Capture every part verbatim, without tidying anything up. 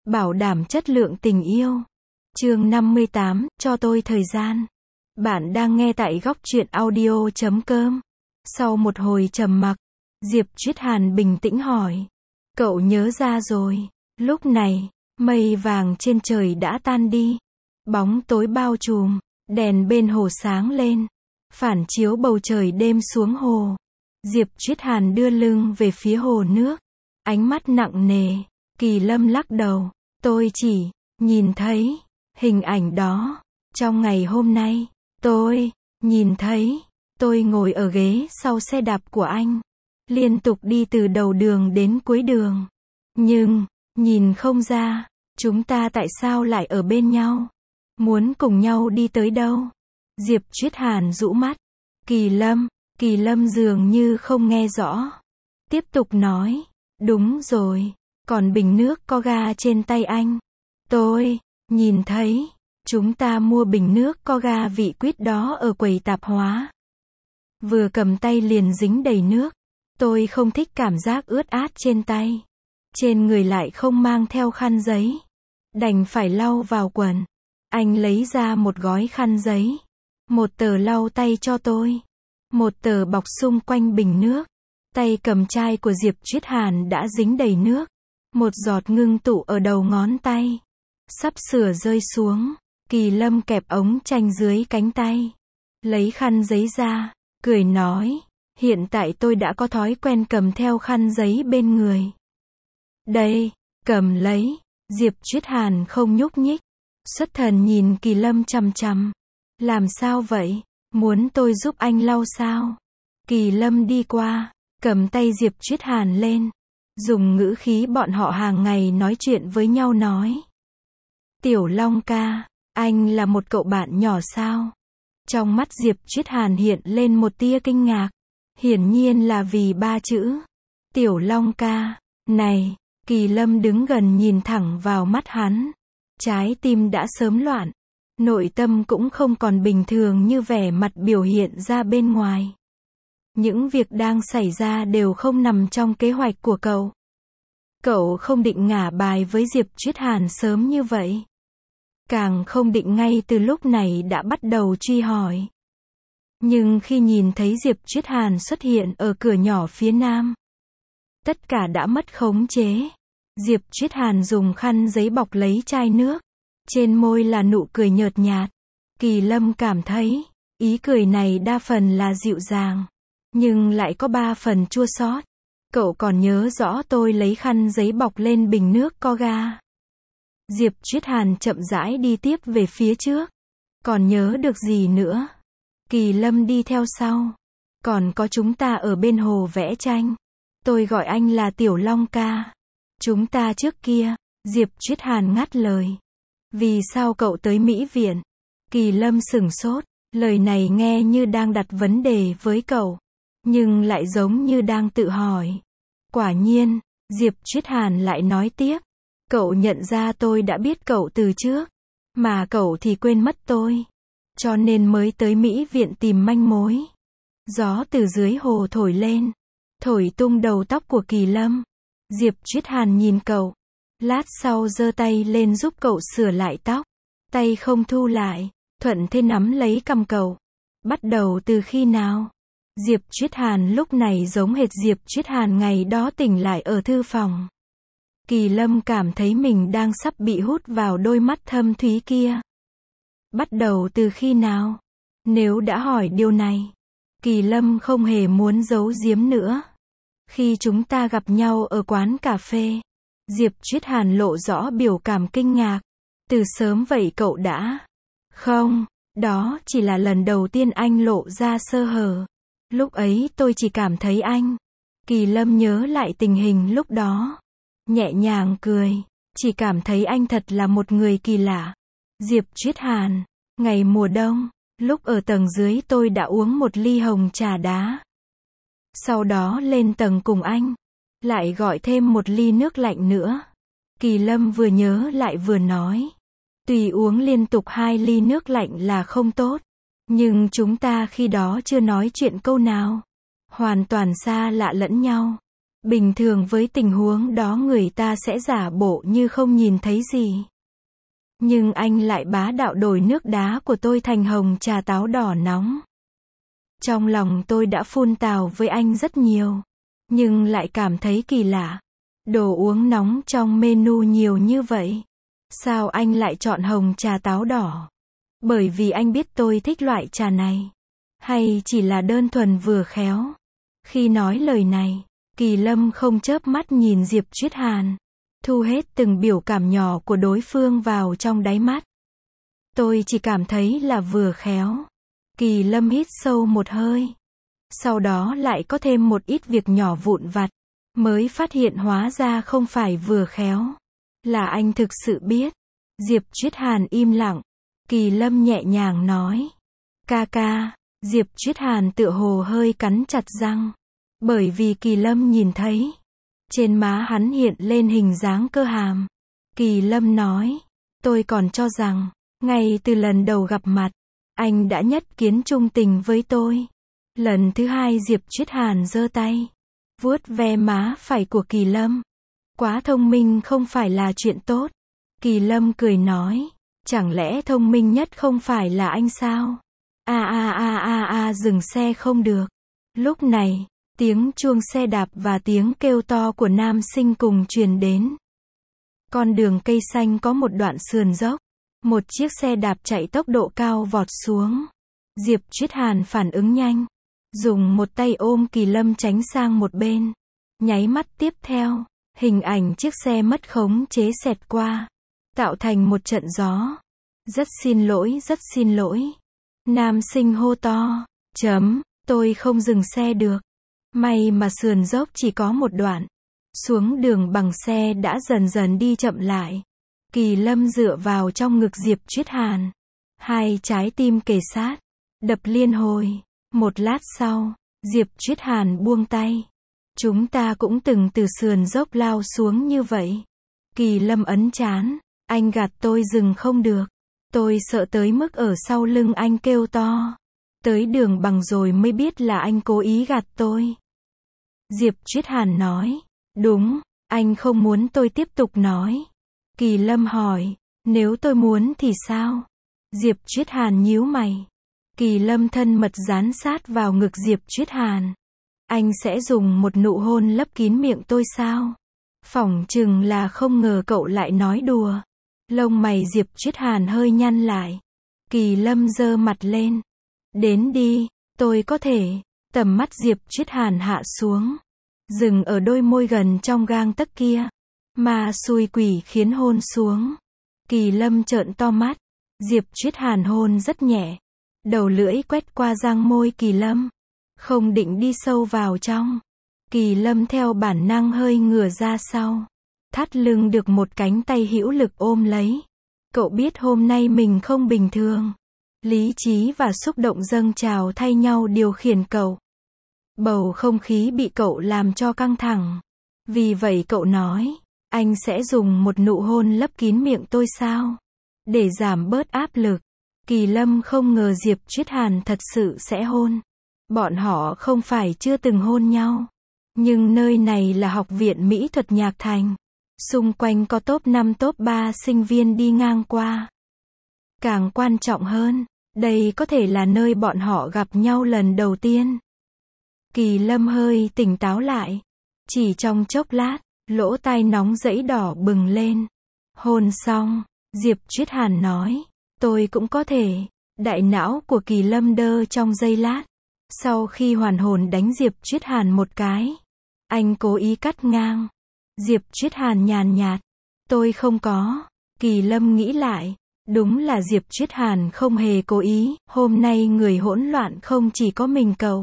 bảo đảm chất lượng tình yêu. Chương năm mươi tám, cho tôi thời gian. Bạn đang nghe tại góc truyện audio chấm com. Sau một hồi trầm mặc, Diệp Triết Hàn bình tĩnh hỏi. Cậu nhớ ra rồi. Lúc này, mây vàng trên trời đã tan đi. Bóng tối bao trùm, đèn bên hồ sáng lên, phản chiếu bầu trời đêm xuống hồ. Diệp Triết Hàn đưa lưng về phía hồ nước, ánh mắt nặng nề. Kỳ Lâm lắc đầu. Tôi chỉ nhìn thấy hình ảnh đó. Trong ngày hôm nay, tôi nhìn thấy tôi ngồi ở ghế sau xe đạp của anh, liên tục đi từ đầu đường đến cuối đường. Nhưng, nhìn không ra, chúng ta tại sao lại ở bên nhau? Muốn cùng nhau đi tới đâu? Diệp Triết Hàn rũ mắt. Kỳ Lâm, Kỳ Lâm dường như không nghe rõ. Tiếp tục nói. Đúng rồi, còn bình nước có ga trên tay anh. Tôi nhìn thấy, chúng ta mua bình nước có ga vị quýt đó ở quầy tạp hóa. Vừa cầm tay liền dính đầy nước. Tôi không thích cảm giác ướt át trên tay. Trên người lại không mang theo khăn giấy. Đành phải lau vào quần. Anh lấy ra một gói khăn giấy. Một tờ lau tay cho tôi. Một tờ bọc xung quanh bình nước. Tay cầm chai của Diệp Triết Hàn đã dính đầy nước. Một giọt ngưng tụ ở đầu ngón tay. Sắp sửa rơi xuống. Kỳ Lâm kẹp ống tranh dưới cánh tay. Lấy khăn giấy ra, cười nói. Hiện tại tôi đã có thói quen cầm theo khăn giấy bên người. Đây, cầm lấy. Diệp Triết Hàn không nhúc nhích. Xuất thần nhìn Kỳ Lâm chằm chằm. Làm sao vậy? Muốn tôi giúp anh lau sao? Kỳ Lâm đi qua, cầm tay Diệp Triết Hàn lên. Dùng ngữ khí bọn họ hàng ngày nói chuyện với nhau nói. Tiểu Long ca, anh là một cậu bạn nhỏ sao? Trong mắt Diệp Triết Hàn hiện lên một tia kinh ngạc. Hiển nhiên là vì ba chữ. Tiểu Long ca, này, Kỳ Lâm đứng gần nhìn thẳng vào mắt hắn. Trái tim đã sớm loạn. Nội tâm cũng không còn bình thường như vẻ mặt biểu hiện ra bên ngoài. Những việc đang xảy ra đều không nằm trong kế hoạch của cậu. Cậu không định ngả bài với Diệp Triết Hàn sớm như vậy. Càng không định ngay từ lúc này đã bắt đầu truy hỏi. Nhưng khi nhìn thấy Diệp Triết Hàn xuất hiện ở cửa nhỏ phía nam, tất cả đã mất khống chế. Diệp Triết Hàn dùng khăn giấy bọc lấy chai nước. Trên môi là nụ cười nhợt nhạt. Kỳ Lâm cảm thấy, ý cười này đa phần là dịu dàng, nhưng lại có ba phần chua xót. Cậu còn nhớ rõ tôi lấy khăn giấy bọc lên bình nước có ga. Diệp Triết Hàn chậm rãi đi tiếp về phía trước. Còn nhớ được gì nữa? Kỳ Lâm đi theo sau. Còn có chúng ta ở bên hồ vẽ tranh. Tôi gọi anh là Tiểu Long ca. Chúng ta trước kia. Diệp Triết Hàn ngắt lời. Vì sao cậu tới Mỹ viện? Kỳ Lâm sửng sốt. Lời này nghe như đang đặt vấn đề với cậu, nhưng lại giống như đang tự hỏi. Quả nhiên, Diệp Triết Hàn lại nói tiếp. Cậu nhận ra tôi đã biết cậu từ trước, mà cậu thì quên mất tôi. Cho nên mới tới Mỹ viện tìm manh mối. Gió từ dưới hồ thổi lên, thổi tung đầu tóc của Kỳ Lâm. Diệp Triết Hàn nhìn cậu. Lát sau giơ tay lên giúp cậu sửa lại tóc. Tay không thu lại, thuận thế nắm lấy cằm cậu. Bắt đầu từ khi nào? Diệp Triết Hàn lúc này giống hệt Diệp Triết Hàn ngày đó tỉnh lại ở thư phòng. Kỳ Lâm cảm thấy mình đang sắp bị hút vào đôi mắt thâm thúy kia. Bắt đầu từ khi nào? Nếu đã hỏi điều này, Kỳ Lâm không hề muốn giấu giếm nữa. Khi chúng ta gặp nhau ở quán cà phê, Diệp Triết Hàn lộ rõ biểu cảm kinh ngạc. Từ sớm vậy cậu đã? Không, đó chỉ là lần đầu tiên anh lộ ra sơ hở. Lúc ấy tôi chỉ cảm thấy anh. Kỳ Lâm nhớ lại tình hình lúc đó. Nhẹ nhàng cười. Chỉ cảm thấy anh thật là một người kỳ lạ. Diệp Triết Hàn. Ngày mùa đông, lúc ở tầng dưới tôi đã uống một ly hồng trà đá. Sau đó lên tầng cùng anh. Lại gọi thêm một ly nước lạnh nữa. Kỳ Lâm vừa nhớ lại vừa nói. Tuy uống liên tục hai ly nước lạnh là không tốt, nhưng chúng ta khi đó chưa nói chuyện câu nào. Hoàn toàn xa lạ lẫn nhau. Bình thường với tình huống đó người ta sẽ giả bộ như không nhìn thấy gì. Nhưng anh lại bá đạo đổi nước đá của tôi thành hồng trà táo đỏ nóng. Trong lòng tôi đã phun tào với anh rất nhiều. Nhưng lại cảm thấy kỳ lạ. Đồ uống nóng trong menu nhiều như vậy. Sao anh lại chọn hồng trà táo đỏ? Bởi vì anh biết tôi thích loại trà này. Hay chỉ là đơn thuần vừa khéo? Khi nói lời này, Kỳ Lâm không chớp mắt nhìn Diệp Triết Hàn. Thu hết từng biểu cảm nhỏ của đối phương vào trong đáy mắt. Tôi chỉ cảm thấy là vừa khéo. Kỳ Lâm hít sâu một hơi. Sau đó lại có thêm một ít việc nhỏ vụn vặt. Mới phát hiện hóa ra không phải vừa khéo. Là anh thực sự biết. Diệp Triết Hàn im lặng. Kỳ Lâm nhẹ nhàng nói. Ca ca. Diệp Triết Hàn tựa hồ hơi cắn chặt răng. Bởi vì Kỳ Lâm nhìn thấy. Trên má hắn hiện lên hình dáng cơ hàm. Kỳ Lâm nói. Tôi còn cho rằng. Ngay từ lần đầu gặp mặt. Anh đã nhất kiến trung tình với tôi. Lần thứ hai Diệp Triết Hàn giơ tay. Vuốt ve má phải của Kỳ Lâm. Quá thông minh không phải là chuyện tốt. Kỳ Lâm cười nói. Chẳng lẽ thông minh nhất không phải là anh sao? A a a a a dừng xe không được. Lúc này, tiếng chuông xe đạp và tiếng kêu to của nam sinh cùng truyền đến. Con đường cây xanh có một đoạn sườn dốc. Một chiếc xe đạp chạy tốc độ cao vọt xuống. Diệp Triết Hàn phản ứng nhanh. Dùng một tay ôm Kỳ Lâm tránh sang một bên. Nháy mắt tiếp theo, hình ảnh chiếc xe mất khống chế xẹt qua. Tạo thành một trận gió. Rất xin lỗi, rất xin lỗi. Nam sinh hô to. Chấm, tôi không dừng xe được. May mà sườn dốc chỉ có một đoạn. Xuống đường bằng xe đã dần dần đi chậm lại. Kỳ Lâm dựa vào trong ngực Diệp Triết Hàn. Hai trái tim kề sát. Đập liên hồi. Một lát sau, Diệp Triết Hàn buông tay. Chúng ta cũng từng từ sườn dốc lao xuống như vậy. Kỳ Lâm ấn trán. Anh gạt tôi dừng không được. Tôi sợ tới mức ở sau lưng anh kêu to. Tới đường bằng rồi mới biết là anh cố ý gạt tôi. Diệp Triết Hàn nói. Đúng, anh không muốn tôi tiếp tục nói. Kỳ Lâm hỏi. Nếu tôi muốn thì sao? Diệp Triết Hàn nhíu mày. Kỳ Lâm thân mật dán sát vào ngực Diệp Triết Hàn. Anh sẽ dùng một nụ hôn lấp kín miệng tôi sao? Phỏng chừng là không ngờ cậu lại nói đùa. Lông mày Diệp Triết Hàn hơi nhăn lại. Kỳ Lâm giơ mặt lên. Đến đi, tôi có thể. Tầm mắt Diệp Triết Hàn hạ xuống. Dừng ở đôi môi gần trong gang tấc kia. Mà xui quỷ khiến hôn xuống. Kỳ Lâm trợn to mắt. Diệp Triết Hàn hôn rất nhẹ. Đầu lưỡi quét qua răng môi Kỳ Lâm. Không định đi sâu vào trong. Kỳ Lâm theo bản năng hơi ngửa ra sau. Thắt lưng được một cánh tay hữu lực ôm lấy. Cậu biết hôm nay mình không bình thường. Lý trí và xúc động dâng trào thay nhau điều khiển cậu. Bầu không khí bị cậu làm cho căng thẳng. Vì vậy cậu nói. Anh sẽ dùng một nụ hôn lấp kín miệng tôi sao? Để giảm bớt áp lực. Kỳ Lâm không ngờ Diệp Triết Hàn thật sự sẽ hôn. Bọn họ không phải chưa từng hôn nhau. Nhưng nơi này là học viện mỹ thuật Nhạc Thành. Xung quanh có top năm top ba sinh viên đi ngang qua. Càng quan trọng hơn, đây có thể là nơi bọn họ gặp nhau lần đầu tiên. Kỳ Lâm hơi tỉnh táo lại. Chỉ trong chốc lát, lỗ tai nóng rẫy đỏ bừng lên. Hôn xong, Diệp Triết Hàn nói. Tôi cũng có thể. Đại não của Kỳ Lâm đơ trong giây lát. Sau khi hoàn hồn đánh Diệp Triết Hàn một cái. Anh cố ý cắt ngang. Diệp Triết Hàn nhàn nhạt. Tôi không có. Kỳ Lâm nghĩ lại. Đúng là Diệp Triết Hàn không hề cố ý. Hôm nay người hỗn loạn không chỉ có mình cậu.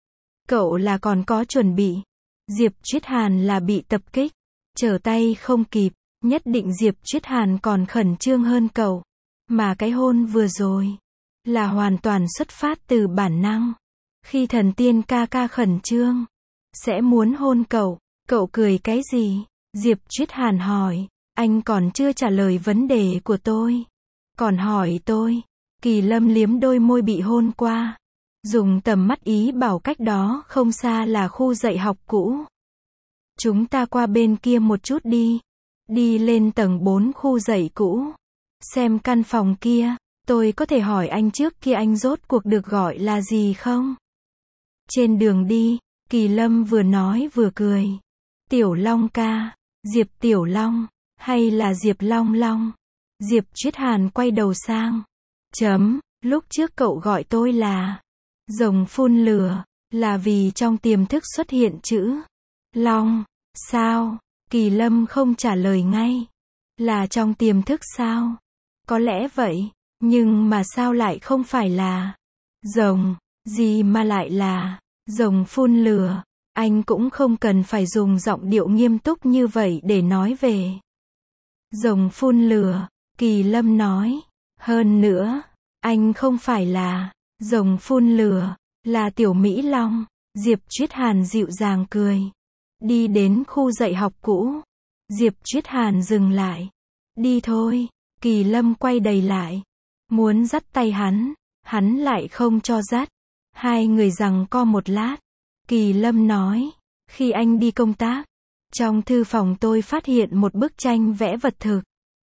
Cậu là còn có chuẩn bị. Diệp Triết Hàn là bị tập kích. Trở tay không kịp. Nhất định Diệp Triết Hàn còn khẩn trương hơn cậu. Mà cái hôn vừa rồi. Là hoàn toàn xuất phát từ bản năng. Khi thần tiên ca ca khẩn trương. Sẽ muốn hôn cậu. Cậu cười cái gì? Diệp Triết Hàn hỏi. Anh còn chưa trả lời vấn đề của tôi. Còn hỏi tôi. Kỳ Lâm liếm đôi môi bị hôn qua. Dùng tầm mắt ý bảo cách đó không xa là khu dạy học cũ. Chúng ta qua bên kia một chút đi. Đi lên tầng bốn khu dạy cũ. Xem căn phòng kia. Tôi có thể hỏi anh trước kia anh rốt cuộc được gọi là gì không? Trên đường đi, Kỳ Lâm vừa nói vừa cười. Tiểu Long ca. Diệp Tiểu Long. Hay là Diệp Long Long? Diệp Triết Hàn quay đầu sang. Chấm. Lúc trước cậu gọi tôi là rồng phun lửa. Là vì trong tiềm thức xuất hiện chữ Long. Sao? Kỳ Lâm không trả lời ngay. Là trong tiềm thức sao? Có lẽ vậy. Nhưng mà sao lại không phải là rồng? Gì mà lại là rồng phun lửa? Anh cũng không cần phải dùng giọng điệu nghiêm túc như vậy để nói về rồng phun lửa. Kỳ Lâm nói. Hơn nữa, anh không phải là rồng phun lửa, là Tiểu Mỹ Long. Diệp Triết Hàn dịu dàng cười. Đi đến khu dạy học cũ. Diệp Triết Hàn dừng lại. Đi thôi. Kỳ Lâm quay đầy lại. Muốn dắt tay hắn. Hắn lại không cho dắt. Hai người giằng co một lát. Kỳ Lâm nói. Khi anh đi công tác, trong thư phòng tôi phát hiện một bức tranh vẽ vật thực.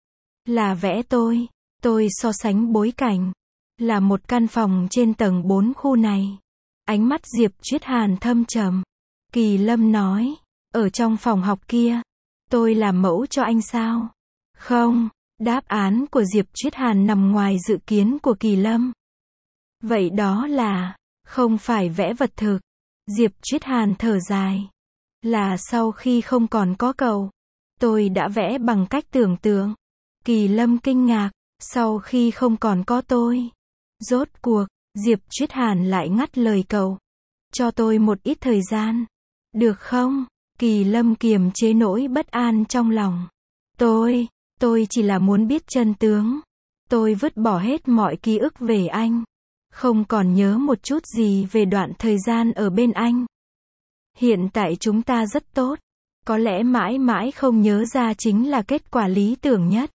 Là vẽ tôi. Tôi so sánh bối cảnh. Là một căn phòng trên tầng bốn khu này. Ánh mắt Diệp Triết Hàn thâm trầm. Kỳ Lâm nói. Ở trong phòng học kia. Tôi làm mẫu cho anh sao? Không. Đáp án của Diệp Triết Hàn nằm ngoài dự kiến của Kỳ Lâm. Vậy đó là không phải vẽ vật thực. Diệp Triết Hàn thở dài. Là sau khi không còn có cậu, tôi đã vẽ bằng cách tưởng tượng. Kỳ Lâm kinh ngạc. Sau khi không còn có tôi. Rốt cuộc, Diệp Triết Hàn lại ngắt lời cậu. Cho tôi một ít thời gian. Được không? Kỳ Lâm kiềm chế nỗi bất an trong lòng. Tôi, tôi chỉ là muốn biết chân tướng. Tôi vứt bỏ hết mọi ký ức về anh. Không còn nhớ một chút gì về đoạn thời gian ở bên anh. Hiện tại chúng ta rất tốt. Có lẽ mãi mãi không nhớ ra chính là kết quả lý tưởng nhất.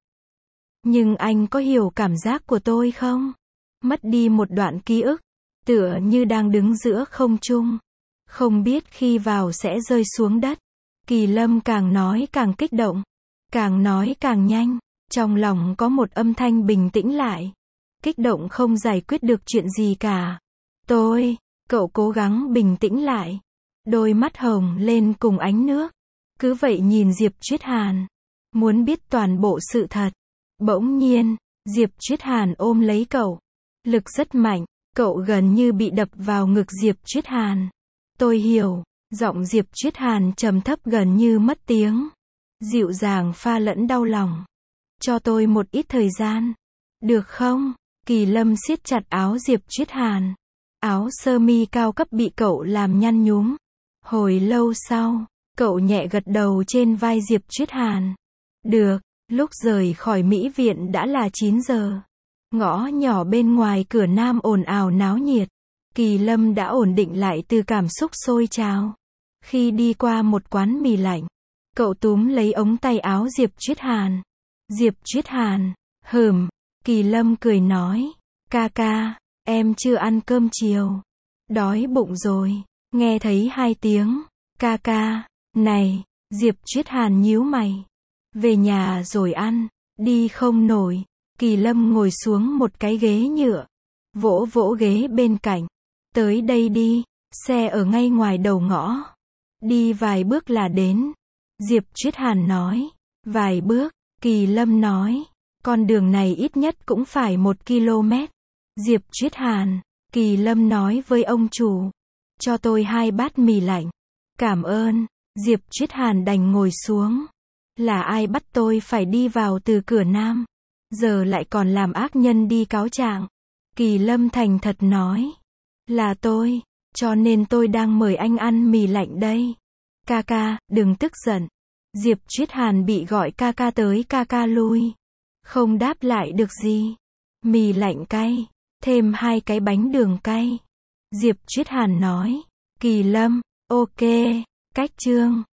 Nhưng anh có hiểu cảm giác của tôi không? Mất đi một đoạn ký ức. Tựa như đang đứng giữa không trung. Không biết khi vào sẽ rơi xuống đất. Kỳ Lâm càng nói càng kích động. Càng nói càng nhanh. Trong lòng có một âm thanh bình tĩnh lại. Kích động không giải quyết được chuyện gì cả. Tôi, cậu cố gắng bình tĩnh lại. Đôi mắt hồng lên cùng ánh nước. Cứ vậy nhìn Diệp Triết Hàn. Muốn biết toàn bộ sự thật. Bỗng nhiên, Diệp Triết Hàn ôm lấy cậu. Lực rất mạnh. Cậu gần như bị đập vào ngực Diệp Triết Hàn. Tôi hiểu. Giọng Diệp Triết Hàn trầm thấp gần như mất tiếng. Dịu dàng pha lẫn đau lòng. Cho tôi một ít thời gian. Được không? Kỳ Lâm siết chặt áo Diệp Triết Hàn. Áo sơ mi cao cấp bị cậu làm nhăn nhúm. Hồi lâu sau, cậu nhẹ gật đầu trên vai Diệp Triết Hàn. Được. Lúc rời khỏi Mỹ viện đã là chín giờ. Ngõ nhỏ bên ngoài cửa nam ồn ào náo nhiệt. Kỳ Lâm đã ổn định lại từ cảm xúc sôi trào. Khi đi qua một quán mì lạnh, cậu túm lấy ống tay áo Diệp Triết Hàn. Diệp Triết Hàn, hừm. Kỳ Lâm cười nói. Ca ca, em chưa ăn cơm chiều. Đói bụng rồi. Nghe thấy hai tiếng. Ca ca, này. Diệp Triết Hàn nhíu mày. Về nhà rồi ăn. Đi không nổi. Kỳ Lâm ngồi xuống một cái ghế nhựa. Vỗ vỗ ghế bên cạnh. Tới đây đi. Xe ở ngay ngoài đầu ngõ. Đi vài bước là đến. Diệp Triết Hàn nói. Vài bước. Kỳ Lâm nói. Con đường này ít nhất cũng phải một ki lô mét. Diệp Triết Hàn. Kỳ Lâm nói với ông chủ. Cho tôi hai bát mì lạnh. Cảm ơn. Diệp Triết Hàn đành ngồi xuống. Là ai bắt tôi phải đi vào từ cửa nam? Giờ lại còn làm ác nhân đi cáo trạng. Kỳ Lâm thành thật nói. Là tôi. Cho nên tôi đang mời anh ăn mì lạnh đây. Ca ca, đừng tức giận. Diệp Triết Hàn bị gọi ca ca tới ca ca lui. Không đáp lại được gì. Mì lạnh cay. Thêm hai cái bánh đường cay. Diệp Triết Hàn nói. Kỳ Lâm, ok. Cách chương.